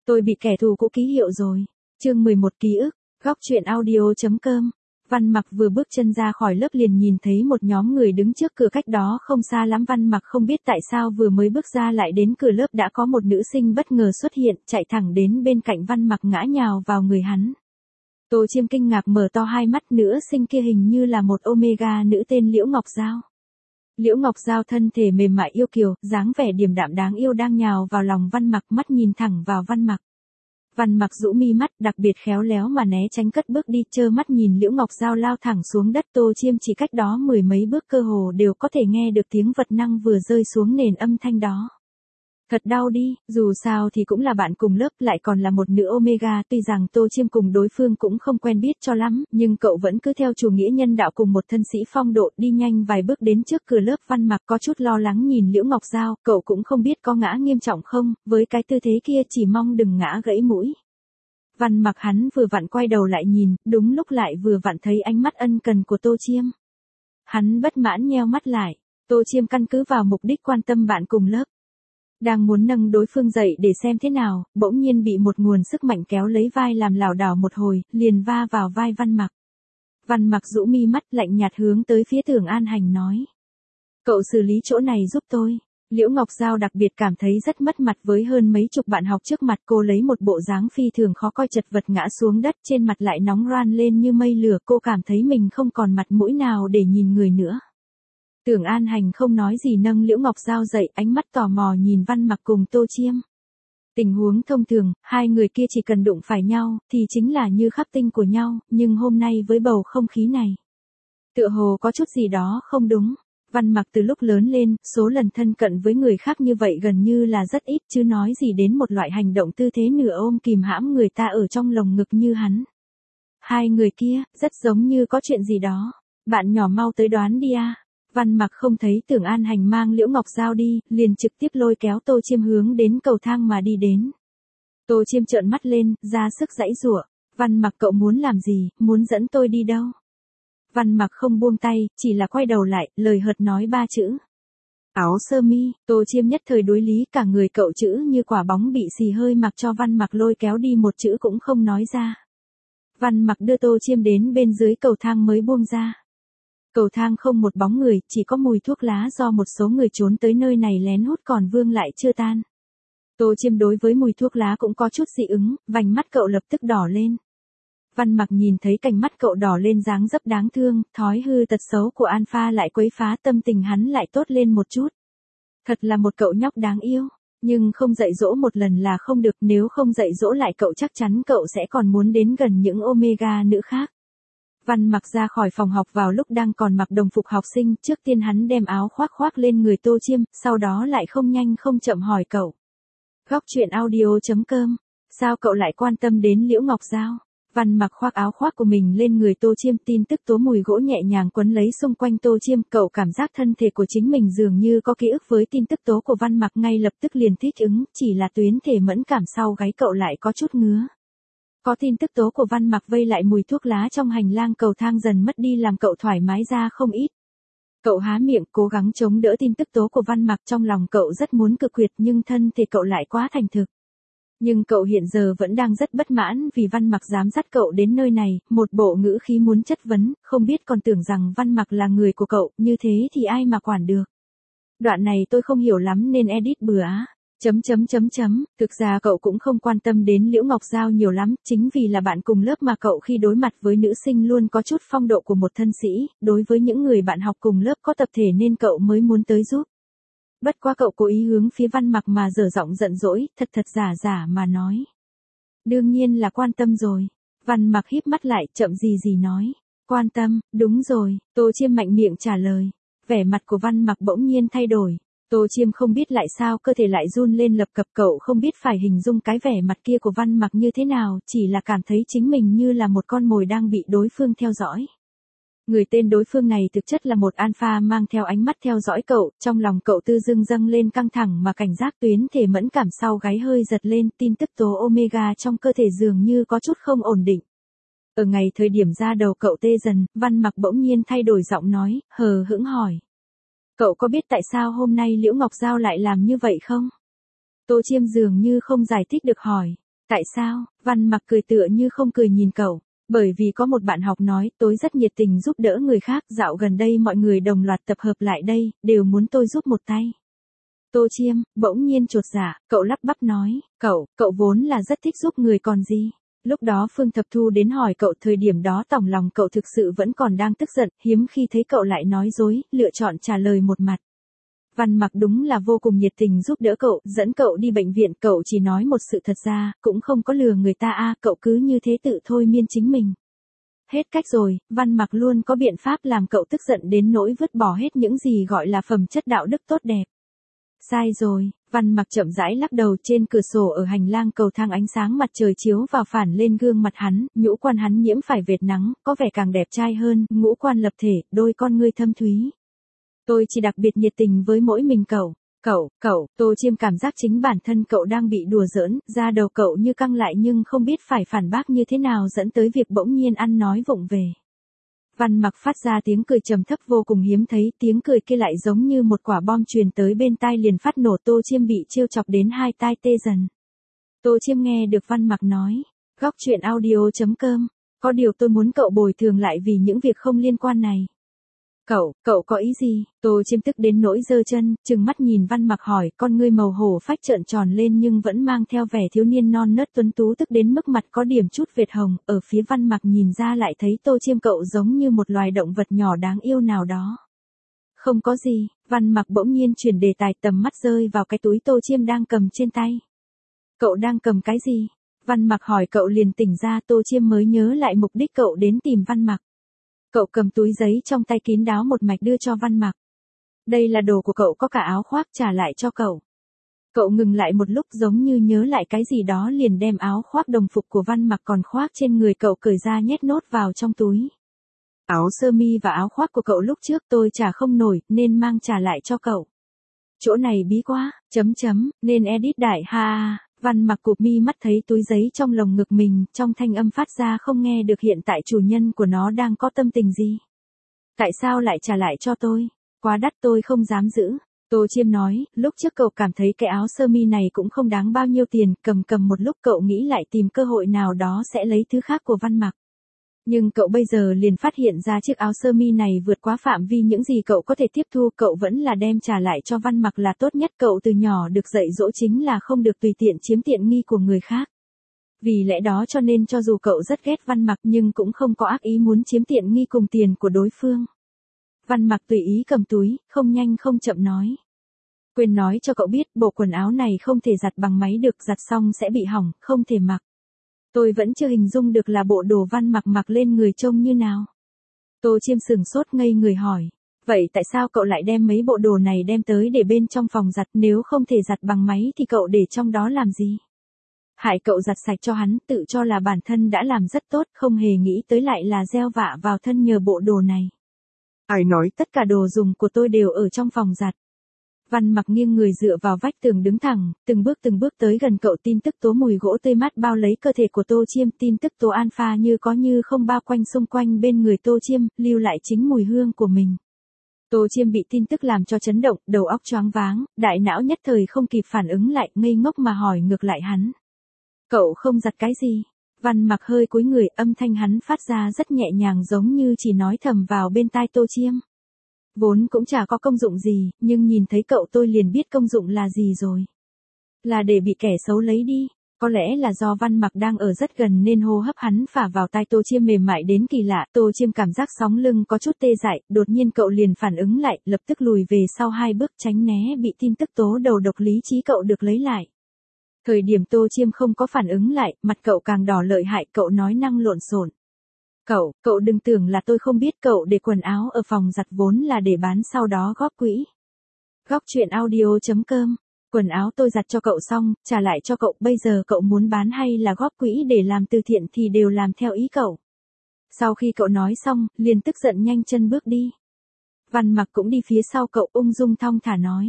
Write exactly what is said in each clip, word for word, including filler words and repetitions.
Tôi bị kẻ thù cũ ký hiệu rồi. Chương mười một ký ức, góc truyện audio.com. Văn Mặc vừa bước chân ra khỏi lớp liền nhìn thấy một nhóm người đứng trước cửa cách đó không xa lắm. Văn Mặc không biết tại sao vừa mới bước ra lại đến cửa lớp đã có một nữ sinh bất ngờ xuất hiện, chạy thẳng đến bên cạnh Văn Mặc ngã nhào vào người hắn. Tô Chiêm kinh ngạc mở to hai mắt, nữ sinh kia hình như là một Omega nữ tên Liễu Ngọc Giao. Liễu Ngọc Giao thân thể mềm mại yêu kiều, dáng vẻ điềm đạm đáng yêu đang nhào vào lòng Văn Mặc, mắt nhìn thẳng vào Văn Mặc. Văn Mặc rũ mi mắt, đặc biệt khéo léo mà né tránh cất bước đi, trơ mắt nhìn Liễu Ngọc Giao lao thẳng xuống đất. Tô Chiêm chỉ cách đó mười mấy bước cơ hồ đều có thể nghe được tiếng vật năng vừa rơi xuống nền âm thanh đó. Thật đau đi, dù sao thì cũng là bạn cùng lớp, lại còn là một nữ Omega. Tuy rằng Tô Chiêm cùng đối phương cũng không quen biết cho lắm, nhưng cậu vẫn cứ theo chủ nghĩa nhân đạo cùng một thân sĩ phong độ đi nhanh vài bước đến trước cửa lớp. Văn Mặc có chút lo lắng nhìn Liễu Ngọc Giao, cậu cũng không biết có ngã nghiêm trọng không, với cái tư thế kia chỉ mong đừng ngã gãy mũi. Văn Mặc hắn vừa vặn quay đầu lại nhìn, đúng lúc lại vừa vặn thấy ánh mắt ân cần của Tô Chiêm. Hắn bất mãn nheo mắt lại, Tô Chiêm căn cứ vào mục đích quan tâm bạn cùng lớp. Đang muốn nâng đối phương dậy để xem thế nào, bỗng nhiên bị một nguồn sức mạnh kéo lấy vai làm lảo đảo một hồi, liền va vào vai Văn Mặc. Văn Mặc rũ mi mắt lạnh nhạt hướng tới phía Tưởng An Hành nói. Cậu xử lý chỗ này giúp tôi. Liễu Ngọc Giao đặc biệt cảm thấy rất mất mặt với hơn mấy chục bạn học trước mặt cô, lấy một bộ dáng phi thường khó coi chật vật ngã xuống đất, trên mặt lại nóng ran lên như mây lửa. Cô cảm thấy mình không còn mặt mũi nào để nhìn người nữa. Tưởng An Hành không nói gì nâng Liễu Ngọc Giao dậy, ánh mắt tò mò nhìn Văn Mặc cùng Tô Chiêm. Tình huống thông thường, hai người kia chỉ cần đụng phải nhau, thì chính là như khắc tinh của nhau, nhưng hôm nay với bầu không khí này, tựa hồ có chút gì đó không đúng. Văn Mặc từ lúc lớn lên, số lần thân cận với người khác như vậy gần như là rất ít, chứ nói gì đến một loại hành động tư thế nửa ôm kìm hãm người ta ở trong lồng ngực như hắn. Hai người kia, rất giống như có chuyện gì đó. Bạn nhỏ mau tới đoán đi à. Văn Mặc không thấy Tưởng An Hành mang Liễu Ngọc Giao đi, liền trực tiếp lôi kéo Tô Chiêm hướng đến cầu thang mà đi đến. Tô Chiêm trợn mắt lên, ra sức giãy giụa. Văn Mặc cậu muốn làm gì, muốn dẫn tôi đi đâu? Văn Mặc không buông tay, chỉ là quay đầu lại, lời hợt nói ba chữ. Áo sơ mi. Tô Chiêm nhất thời đối lý, cả người cậu chữ như quả bóng bị xì hơi mặc cho Văn Mặc lôi kéo đi, một chữ cũng không nói ra. Văn Mặc đưa Tô Chiêm đến bên dưới cầu thang mới buông ra. Cầu thang không một bóng người, chỉ có mùi thuốc lá do một số người trốn tới nơi này lén hút còn vương lại chưa tan. Tô Chiêm đối với mùi thuốc lá cũng có chút dị ứng, vành mắt cậu lập tức đỏ lên. Văn Mặc nhìn thấy cành mắt cậu đỏ lên dáng dấp đáng thương, thói hư tật xấu của Alpha lại quấy phá, tâm tình hắn lại tốt lên một chút. Thật là một cậu nhóc đáng yêu, nhưng không dạy dỗ một lần là không được, nếu không dạy dỗ lại cậu chắc chắn cậu sẽ còn muốn đến gần những Omega nữ khác. Văn Mặc ra khỏi phòng học vào lúc đang còn mặc đồng phục học sinh, trước tiên hắn đem áo khoác khoác lên người Tô Chiêm, sau đó lại không nhanh không chậm hỏi cậu. Góc truyện audio.com, sao cậu lại quan tâm đến Liễu Ngọc Giao? Văn Mặc khoác áo khoác của mình lên người Tô Chiêm, tin tức tố mùi gỗ nhẹ nhàng quấn lấy xung quanh Tô Chiêm, cậu cảm giác thân thể của chính mình dường như có ký ức với tin tức tố của Văn Mặc, ngay lập tức liền thích ứng, chỉ là tuyến thể mẫn cảm sau gáy cậu lại có chút ngứa. Có tin tức tố của Văn Mặc vây lại mùi thuốc lá trong hành lang cầu thang dần mất đi làm cậu thoải mái ra không ít. Cậu há miệng cố gắng chống đỡ tin tức tố của Văn Mặc, trong lòng cậu rất muốn cực quyệt nhưng thân thể cậu lại quá thành thực. Nhưng cậu hiện giờ vẫn đang rất bất mãn vì Văn Mặc dám dắt cậu đến nơi này, một bộ ngữ khí muốn chất vấn, không biết còn tưởng rằng Văn Mặc là người của cậu, như thế thì ai mà quản được. Đoạn này tôi không hiểu lắm nên edit bừa á. Chấm chấm chấm chấm, thực ra cậu cũng không quan tâm đến Liễu Ngọc Giao nhiều lắm, chính vì là bạn cùng lớp mà cậu khi đối mặt với nữ sinh luôn có chút phong độ của một thân sĩ, đối với những người bạn học cùng lớp có tập thể nên cậu mới muốn tới giúp. Bất quá cậu cố ý hướng phía Văn Mặc mà dở giọng giận dỗi, thật thật giả giả mà nói. Đương nhiên là quan tâm rồi. Văn Mặc híp mắt lại, chậm gì gì nói. Quan tâm, đúng rồi, Tô Chiêm mạnh miệng trả lời. Vẻ mặt của Văn Mặc bỗng nhiên thay đổi. Tô Chiêm không biết lại sao cơ thể lại run lên lập cập, cậu không biết phải hình dung cái vẻ mặt kia của Văn Mặc như thế nào, chỉ là cảm thấy chính mình như là một con mồi đang bị đối phương theo dõi. Người tên đối phương này thực chất là một alpha mang theo ánh mắt theo dõi cậu, trong lòng cậu tư dưng dâng lên căng thẳng mà cảnh giác, tuyến thể mẫn cảm sau gáy hơi giật lên, tin tức tố Omega trong cơ thể dường như có chút không ổn định. Ở ngày thời điểm ra đầu cậu tê dần, Văn Mặc bỗng nhiên thay đổi giọng nói, hờ hững hỏi. Cậu có biết tại sao hôm nay Liễu Ngọc Giao lại làm như vậy không? Tô Chiêm dường như không giải thích được hỏi. Tại sao? Văn Mặc cười tựa như không cười nhìn cậu. Bởi vì có một bạn học nói tôi rất nhiệt tình giúp đỡ người khác, dạo gần đây mọi người đồng loạt tập hợp lại đây, đều muốn tôi giúp một tay. Tô Chiêm, bỗng nhiên chột dạ, cậu lắp bắp nói, cậu, cậu vốn là rất thích giúp người còn gì. Lúc đó Phương Thập Thu đến hỏi cậu, thời điểm đó tỏng lòng cậu thực sự vẫn còn đang tức giận, hiếm khi thấy cậu lại nói dối, lựa chọn trả lời một mặt. Văn Mặc đúng là vô cùng nhiệt tình giúp đỡ cậu, dẫn cậu đi bệnh viện, cậu chỉ nói một sự thật ra, cũng không có lừa người ta a, cậu cứ như thế tự thôi miên chính mình. Hết cách rồi, Văn Mặc luôn có biện pháp làm cậu tức giận đến nỗi vứt bỏ hết những gì gọi là phẩm chất đạo đức tốt đẹp. Sai rồi, Văn Mặc chậm rãi lắc đầu, trên cửa sổ ở hành lang cầu thang ánh sáng mặt trời chiếu vào phản lên gương mặt hắn, nhũ quan hắn nhiễm phải vệt nắng, có vẻ càng đẹp trai hơn, ngũ quan lập thể, đôi con ngươi thâm thúy. Tôi chỉ đặc biệt nhiệt tình với mỗi mình cậu. Cậu, cậu, Tô Chiêm cảm giác chính bản thân cậu đang bị đùa giỡn, da đầu cậu như căng lại nhưng không biết phải phản bác như thế nào, dẫn tới việc bỗng nhiên ăn nói vụng về. Văn Mặc phát ra tiếng cười trầm thấp vô cùng hiếm thấy, tiếng cười kia lại giống như một quả bom truyền tới bên tai liền phát nổ. Tô Chiêm bị trêu chọc đến hai tai tê dần. Tô Chiêm nghe được Văn Mặc nói, góc truyện audio chấm com, có điều tôi muốn cậu bồi thường lại vì những việc không liên quan này. Cậu, cậu có ý gì? Tô Chiêm tức đến nỗi giơ chân, trừng mắt nhìn Văn Mặc hỏi, con ngươi màu hổ phách trợn tròn lên nhưng vẫn mang theo vẻ thiếu niên non nớt tuấn tú, tức đến mức mặt có điểm chút vệt hồng, ở phía Văn Mặc nhìn ra lại thấy Tô Chiêm cậu giống như một loài động vật nhỏ đáng yêu nào đó. Không có gì, Văn Mặc bỗng nhiên chuyển đề tài, tầm mắt rơi vào cái túi Tô Chiêm đang cầm trên tay. Cậu đang cầm cái gì? Văn Mặc hỏi, cậu liền tỉnh ra. Tô Chiêm mới nhớ lại mục đích cậu đến tìm Văn Mặc. Cậu cầm túi giấy trong tay kín đáo một mạch đưa cho Văn Mặc. Đây là đồ của cậu, có cả áo khoác, trả lại cho cậu. Cậu ngừng lại một lúc giống như nhớ lại cái gì đó liền đem áo khoác đồng phục của Văn Mặc còn khoác trên người cậu cởi ra nhét nốt vào trong túi. Áo sơ mi và áo khoác của cậu lúc trước tôi trả không nổi nên mang trả lại cho cậu. Chỗ này bí quá, chấm chấm, nên edit đại ha. Văn Mặc cụp mi mắt thấy túi giấy trong lồng ngực mình, trong thanh âm phát ra không nghe được hiện tại chủ nhân của nó đang có tâm tình gì. Tại sao lại trả lại cho tôi? Quá đắt, tôi không dám giữ. Tô Chiêm nói, lúc trước cậu cảm thấy cái áo sơ mi này cũng không đáng bao nhiêu tiền, cầm cầm một lúc cậu nghĩ lại tìm cơ hội nào đó sẽ lấy thứ khác của Văn Mặc. Nhưng cậu bây giờ liền phát hiện ra chiếc áo sơ mi này vượt quá phạm vi những gì cậu có thể tiếp thu, cậu vẫn là đem trả lại cho Văn Mặc là tốt nhất. Cậu từ nhỏ được dạy dỗ chính là không được tùy tiện chiếm tiện nghi của người khác. Vì lẽ đó cho nên cho dù cậu rất ghét Văn Mặc nhưng cũng không có ác ý muốn chiếm tiện nghi cùng tiền của đối phương. Văn Mặc tùy ý cầm túi, không nhanh không chậm nói. Quên nói cho cậu biết, bộ quần áo này không thể giặt bằng máy được, giặt xong sẽ bị hỏng, không thể mặc. Tôi vẫn chưa hình dung được là bộ đồ Văn Mặc mặc lên người trông như nào. Tô Chiêm sừng sốt ngây người hỏi. Vậy tại sao cậu lại đem mấy bộ đồ này đem tới để bên trong phòng giặt, nếu không thể giặt bằng máy thì cậu để trong đó làm gì? Hại cậu giặt sạch cho hắn, tự cho là bản thân đã làm rất tốt, không hề nghĩ tới lại là gieo vạ vào thân nhờ bộ đồ này. Ai nói tất cả đồ dùng của tôi đều ở trong phòng giặt. Văn Mặc nghiêng người dựa vào vách tường đứng thẳng, từng bước từng bước tới gần cậu. Tin tức tố mùi gỗ tươi mát bao lấy cơ thể của Tô Chiêm, tin tức tố alpha như có như không bao quanh xung quanh bên người Tô Chiêm, lưu lại chính mùi hương của mình. Tô Chiêm bị tin tức làm cho chấn động, đầu óc choáng váng, đại não nhất thời không kịp phản ứng lại, ngây ngốc mà hỏi ngược lại hắn. Cậu không giặt cái gì? Văn Mặc hơi cúi người, âm thanh hắn phát ra rất nhẹ nhàng giống như chỉ nói thầm vào bên tai Tô Chiêm. Vốn cũng chả có công dụng gì, nhưng nhìn thấy cậu tôi liền biết công dụng là gì rồi. Là để bị kẻ xấu lấy đi. Có lẽ là do Văn Mặc đang ở rất gần nên hô hấp hắn phả vào tai Tô Chiêm mềm mại đến kỳ lạ. Tô Chiêm cảm giác sóng lưng có chút tê dại, đột nhiên cậu liền phản ứng lại, lập tức lùi về sau hai bước tránh né bị tin tức tố đầu độc, lý trí cậu được lấy lại. Thời điểm Tô Chiêm không có phản ứng lại, mặt cậu càng đỏ lợi hại, cậu nói năng lộn xộn. Cậu, cậu đừng tưởng là tôi không biết, cậu để quần áo ở phòng giặt vốn là để bán sau đó góp quỹ. Góc truyện audio chấm com, quần áo tôi giặt cho cậu xong, trả lại cho cậu, bây giờ cậu muốn bán hay là góp quỹ để làm từ thiện thì đều làm theo ý cậu. Sau khi cậu nói xong, liền tức giận nhanh chân bước đi. Văn Mặc cũng đi phía sau cậu, ung dung thong thả nói.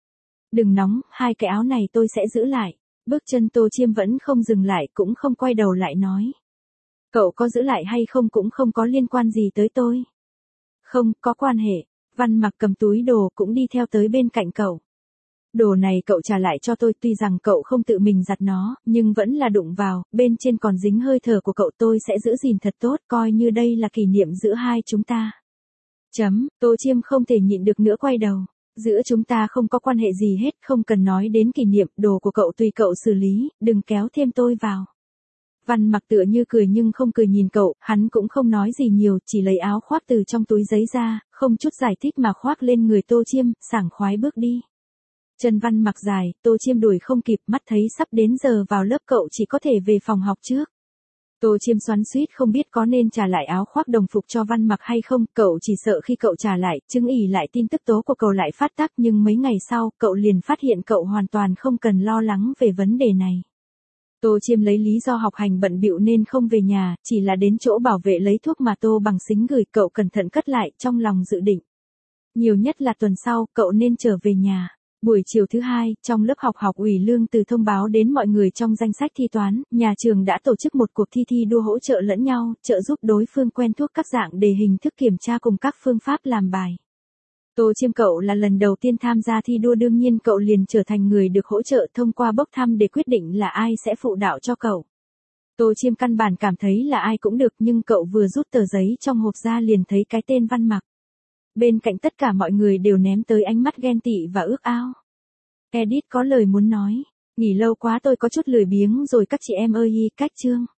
Đừng nóng, hai cái áo này tôi sẽ giữ lại. Bước chân Tô Chiêm vẫn không dừng lại, cũng không quay đầu lại nói. Cậu có giữ lại hay không cũng không có liên quan gì tới tôi. Không, có quan hệ. Văn Mặc cầm túi đồ cũng đi theo tới bên cạnh cậu. Đồ này cậu trả lại cho tôi, tuy rằng cậu không tự mình giặt nó, nhưng vẫn là đụng vào, bên trên còn dính hơi thở của cậu, tôi sẽ giữ gìn thật tốt, coi như đây là kỷ niệm giữa hai chúng ta. Chấm, Tô Chiêm không thể nhịn được nữa quay đầu. Giữa chúng ta không có quan hệ gì hết, không cần nói đến kỷ niệm, đồ của cậu tùy cậu xử lý, đừng kéo thêm tôi vào. Văn Mặc tựa như cười nhưng không cười nhìn cậu, hắn cũng không nói gì nhiều, chỉ lấy áo khoác từ trong túi giấy ra, không chút giải thích mà khoác lên người Tô Chiêm, sảng khoái bước đi. Chân Văn Mặc dài, Tô Chiêm đuổi không kịp, mắt thấy sắp đến giờ vào lớp cậu chỉ có thể về phòng học trước. Tô Chiêm xoắn xuýt không biết có nên trả lại áo khoác đồng phục cho Văn Mặc hay không, cậu chỉ sợ khi cậu trả lại, chứng ỉ lại tin tức tố của cậu lại phát tác, nhưng mấy ngày sau, cậu liền phát hiện cậu hoàn toàn không cần lo lắng về vấn đề này. Tô Chiêm lấy lý do học hành bận bịu nên không về nhà, chỉ là đến chỗ bảo vệ lấy thuốc mà Tô Bằng Sính gửi, cậu cẩn thận cất lại, trong lòng dự định. Nhiều nhất là tuần sau, cậu nên trở về nhà. Buổi chiều thứ hai, trong lớp học học ủy lương từ thông báo đến mọi người trong danh sách thi toán, nhà trường đã tổ chức một cuộc thi thi đua hỗ trợ lẫn nhau, trợ giúp đối phương quen thuộc các dạng đề hình thức kiểm tra cùng các phương pháp làm bài. Tô Chiêm cậu là lần đầu tiên tham gia thi đua, đương nhiên cậu liền trở thành người được hỗ trợ thông qua bốc thăm để quyết định là ai sẽ phụ đạo cho cậu. Tô Chiêm căn bản cảm thấy là ai cũng được, nhưng cậu vừa rút tờ giấy trong hộp ra liền thấy cái tên Văn Mặc. Bên cạnh tất cả mọi người đều ném tới ánh mắt ghen tị và ước ao. Edit có lời muốn nói, nghỉ lâu quá tôi có chút lười biếng rồi các chị em ơi, cách chương.